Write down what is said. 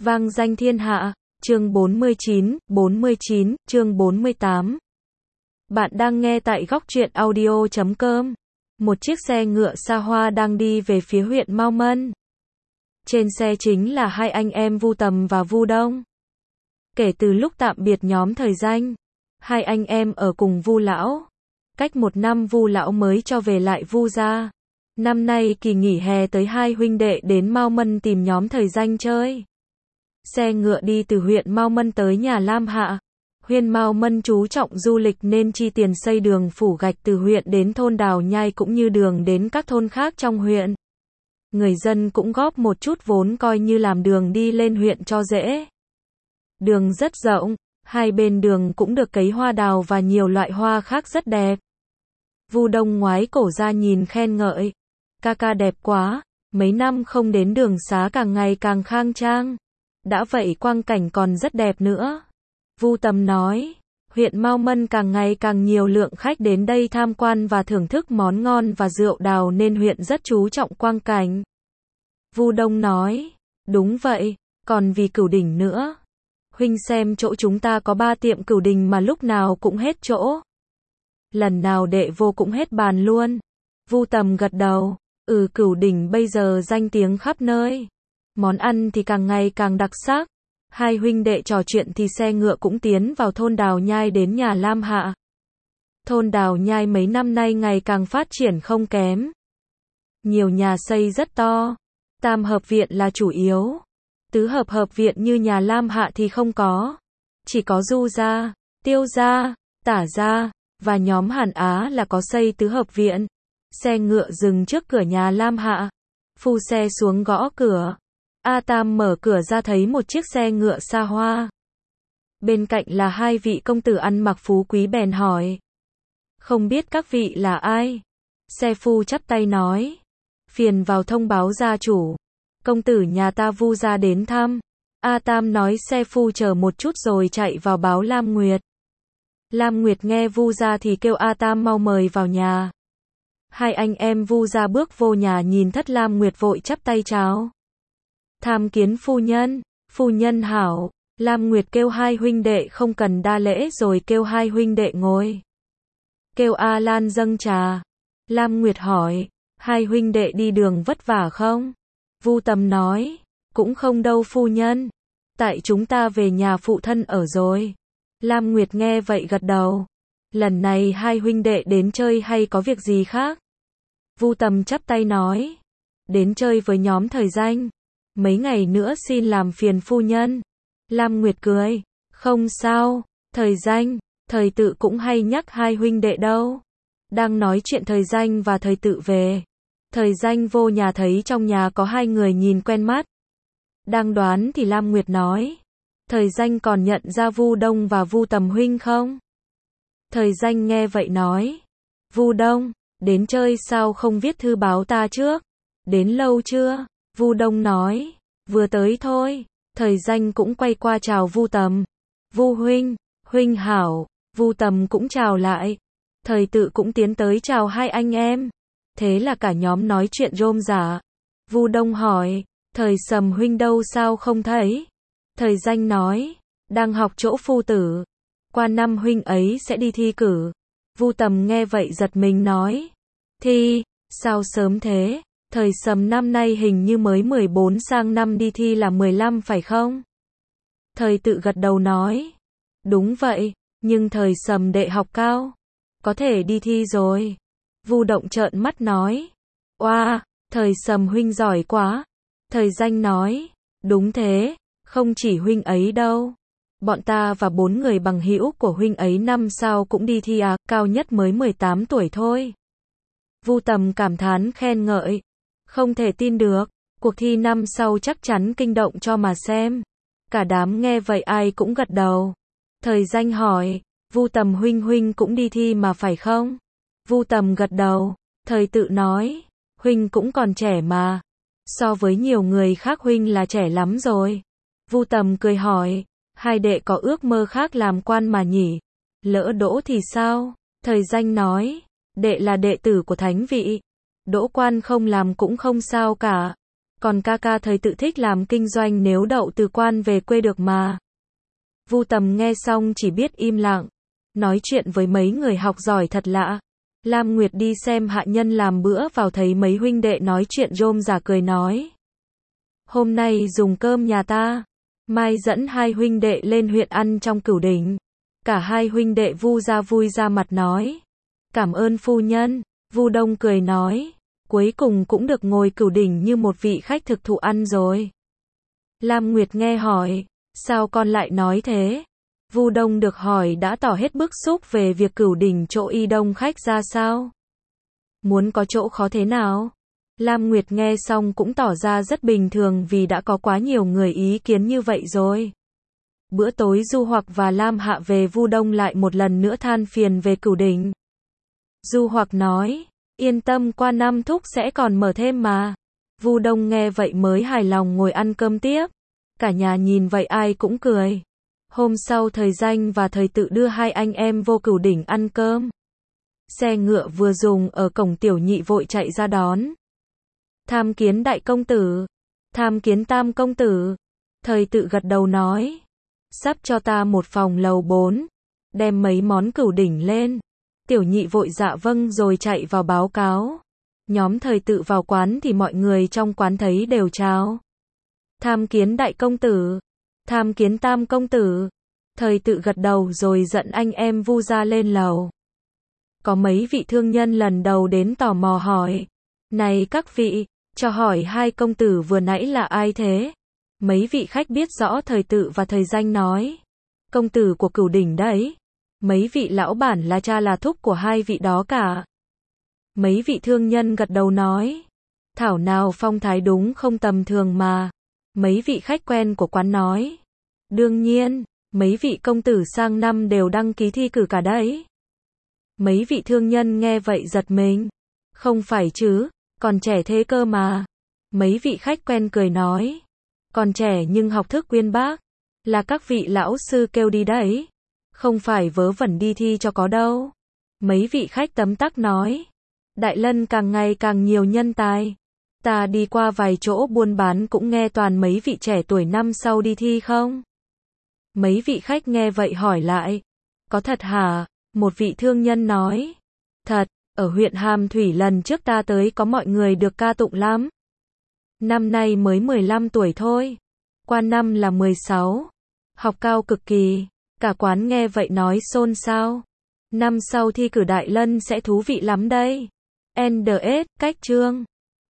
Vang danh thiên hạ, chương 49, chương 48. Bạn đang nghe tại góc truyện audio.com. Một chiếc xe ngựa xa hoa đang đi về phía huyện Mao Mân. Trên xe chính là hai anh em Vu Tầm và Vu Đông. Kể từ lúc tạm biệt nhóm Thời Danh, hai anh em ở cùng Vu lão. Cách một năm Vu lão mới cho về lại Vu gia. Năm nay kỳ nghỉ hè tới hai huynh đệ đến Mao Mân tìm nhóm Thời Danh chơi. Xe ngựa đi từ huyện Mao Mân tới nhà Lam Hạ. Huyện Mao Mân chú trọng du lịch nên chi tiền xây đường phủ gạch từ huyện đến thôn Đào Nhai cũng như đường đến các thôn khác trong huyện. Người dân cũng góp một chút vốn coi như làm đường đi lên huyện cho dễ. Đường rất rộng, hai bên đường cũng được cấy hoa đào và nhiều loại hoa khác rất đẹp. Vu Đông ngoái cổ ra nhìn khen ngợi. Ca đẹp quá, mấy năm không đến đường xá càng ngày càng khang trang. Đã vậy quang cảnh còn rất đẹp nữa. Vu Tầm nói, huyện Mao Mân càng ngày càng nhiều lượng khách đến đây tham quan và thưởng thức món ngon và rượu đào nên huyện rất chú trọng quang cảnh. Vu Đông nói, đúng vậy, còn vì Cửu Đỉnh nữa. Huynh xem chỗ chúng ta có 3 tiệm Cửu Đỉnh mà lúc nào cũng hết chỗ. Lần nào đệ vô cũng hết bàn luôn. Vu Tầm gật đầu, Cửu Đỉnh bây giờ danh tiếng khắp nơi. Món ăn thì càng ngày càng đặc sắc. Hai huynh đệ trò chuyện thì xe ngựa cũng tiến vào thôn Đào Nhai đến nhà Lam Hạ. Thôn Đào Nhai mấy năm nay ngày càng phát triển không kém. Nhiều nhà xây rất to. Tam hợp viện là chủ yếu. Tứ hợp viện như nhà Lam Hạ thì không có. Chỉ có Du gia, Tiêu gia, Tả gia và nhóm Hàn Á là có xây tứ hợp viện. Xe ngựa dừng trước cửa nhà Lam Hạ. Phu xe xuống gõ cửa. A Tam mở cửa ra thấy một chiếc xe ngựa xa hoa. Bên cạnh là hai vị công tử ăn mặc phú quý bèn hỏi. Không biết các vị là ai? Xe phu chắp tay nói. Phiền vào thông báo gia chủ. Công tử nhà ta Vu gia đến thăm. A Tam nói xe phu chờ một chút rồi chạy vào báo Lam Nguyệt. Lam Nguyệt nghe Vu gia thì kêu A Tam mau mời vào nhà. Hai anh em Vu gia bước vô nhà nhìn thất Lam Nguyệt vội chắp tay chào. Tham kiến phu nhân hảo. Lam Nguyệt kêu hai huynh đệ không cần đa lễ rồi kêu hai huynh đệ ngồi. Kêu A Lan dâng trà. Lam Nguyệt hỏi, hai huynh đệ đi đường vất vả không? Vu Tầm nói, cũng không đâu phu nhân. Tại chúng ta về nhà phụ thân ở rồi. Lam Nguyệt nghe vậy gật đầu. Lần này hai huynh đệ đến chơi hay có việc gì khác? Vu Tầm chắp tay nói, đến chơi với nhóm Thời Danh. Mấy ngày nữa xin làm phiền phu nhân. Lam Nguyệt cười, không sao, Thời Danh, Thời Tự cũng hay nhắc hai huynh đệ đâu. Đang nói chuyện Thời Danh và Thời Tự về. Thời Danh vô nhà thấy trong nhà có hai người nhìn quen mắt. Đang đoán thì Lam Nguyệt nói, Thời Danh còn nhận ra Vu Đông và Vu Tầm huynh không? Thời Danh nghe vậy nói, Vu Đông, đến chơi sao không viết thư báo ta trước? Đến lâu chưa? Vu Đông nói, vừa tới thôi. Thời Danh cũng quay qua chào Vu Tầm. Vu huynh hảo. Vu Tầm cũng chào lại. Thời Tự cũng tiến tới chào hai anh em. Thế là cả nhóm nói chuyện rôm rả. Vu Đông hỏi, Thời Sầm huynh đâu sao không thấy? Thời Danh nói, đang học chỗ phu tử. Qua năm huynh ấy sẽ đi thi cử. Vu Tầm nghe vậy giật mình nói, thi, sao sớm thế? Thời Sầm năm nay hình như mới 14 sang năm đi thi là 15 phải không? Thời Tự gật đầu nói, đúng vậy, nhưng Thời Sầm đệ học cao, có thể đi thi rồi. Vu Động trợn mắt nói, oa, Thời Sầm huynh giỏi quá. Thời Danh nói, đúng thế, không chỉ huynh ấy đâu. Bọn ta và 4 người bằng hữu của huynh ấy năm sau cũng đi thi à, cao nhất mới 18 tuổi thôi. Vu Tầm cảm thán khen ngợi. Không thể tin được, cuộc thi năm sau chắc chắn kinh động cho mà xem. Cả đám nghe vậy ai cũng gật đầu. Thời Danh hỏi, Vu Tầm huynh cũng đi thi mà phải không? Vu Tầm gật đầu. Thời Tự nói, huynh cũng còn trẻ mà. So với nhiều người khác huynh là trẻ lắm rồi. Vu Tầm cười hỏi, hai đệ có ước mơ khác làm quan mà nhỉ? Lỡ đỗ thì sao? Thời Danh nói, đệ là đệ tử của thánh vị. Đỗ quan không làm cũng không sao cả. Còn ca ca thầy tự thích làm kinh doanh, nếu đậu từ quan về quê được mà. Vu Tầm nghe xong chỉ biết im lặng. Nói chuyện với mấy người học giỏi thật lạ. Lam Nguyệt đi xem hạ nhân làm bữa vào thấy mấy huynh đệ nói chuyện rôm rả cười nói. Hôm nay dùng cơm nhà ta. Mai dẫn hai huynh đệ lên huyện ăn trong Cửu Đỉnh. Cả hai huynh đệ Vu ra vui ra mặt nói. Cảm ơn phu nhân. Vu Đông cười nói. Cuối cùng cũng được ngồi Cửu Đỉnh như một vị khách thực thụ ăn rồi. Lam Nguyệt nghe hỏi. Sao con lại nói thế? Vu Đông được hỏi đã tỏ hết bức xúc về việc Cửu Đỉnh chỗ y đông khách ra sao. Muốn có chỗ khó thế nào? Lam Nguyệt nghe xong cũng tỏ ra rất bình thường vì đã có quá nhiều người ý kiến như vậy rồi. Bữa tối Du Hoặc và Lam Hạ về, Vu Đông lại một lần nữa than phiền về Cửu Đỉnh. Du Hoặc nói, yên tâm, qua năm thúc sẽ còn mở thêm mà. Vu Đông nghe vậy mới hài lòng ngồi ăn cơm tiếp. Cả nhà nhìn vậy ai cũng cười. Hôm sau Thời Danh và Thời Tự đưa hai anh em vô Cửu Đỉnh ăn cơm. Xe ngựa vừa dùng ở cổng, Tiểu Nhị vội chạy ra đón. Tham kiến đại công tử. Tham kiến tam công tử. Thời Tự gật đầu nói. Sắp cho ta một phòng lầu 4. Đem mấy món Cửu Đỉnh lên. Tiểu Nhị vội dạ vâng rồi chạy vào báo cáo. Nhóm Thời Tự vào quán thì mọi người trong quán thấy đều chào. Tham kiến đại công tử. Tham kiến tam công tử. Thời Tự gật đầu rồi dẫn anh em Vu ra lên lầu. Có mấy vị thương nhân lần đầu đến tò mò hỏi. Này các vị, cho hỏi hai công tử vừa nãy là ai thế? Mấy vị khách biết rõ Thời Tự và Thời Danh nói. Công tử của Cửu Đỉnh đấy. Mấy vị lão bản là cha là thúc của hai vị đó cả. Mấy vị thương nhân gật đầu nói. Thảo nào phong thái đúng không tầm thường mà. Mấy vị khách quen của quán nói. Đương nhiên, mấy vị công tử sang năm đều đăng ký thi cử cả đấy. Mấy vị thương nhân nghe vậy giật mình. Không phải chứ, còn trẻ thế cơ mà. Mấy vị khách quen cười nói. Còn trẻ nhưng học thức uyên bác. Là các vị lão sư kêu đi đấy. Không phải vớ vẩn đi thi cho có đâu. Mấy vị khách tấm tắc nói. Đại Lân càng ngày càng nhiều nhân tài. Ta đi qua vài chỗ buôn bán cũng nghe toàn mấy vị trẻ tuổi năm sau đi thi không? Mấy vị khách nghe vậy hỏi lại. Có thật hả? Một vị thương nhân nói. Thật, ở huyện Hàm Thủy lần trước ta tới có mọi người được ca tụng lắm. Năm nay mới 15 tuổi thôi. Qua năm là 16. Học cao cực kỳ. Cả quán nghe vậy nói xôn xao. Năm sau thi cử Đại Lân sẽ thú vị lắm đây. NDS, cách chương.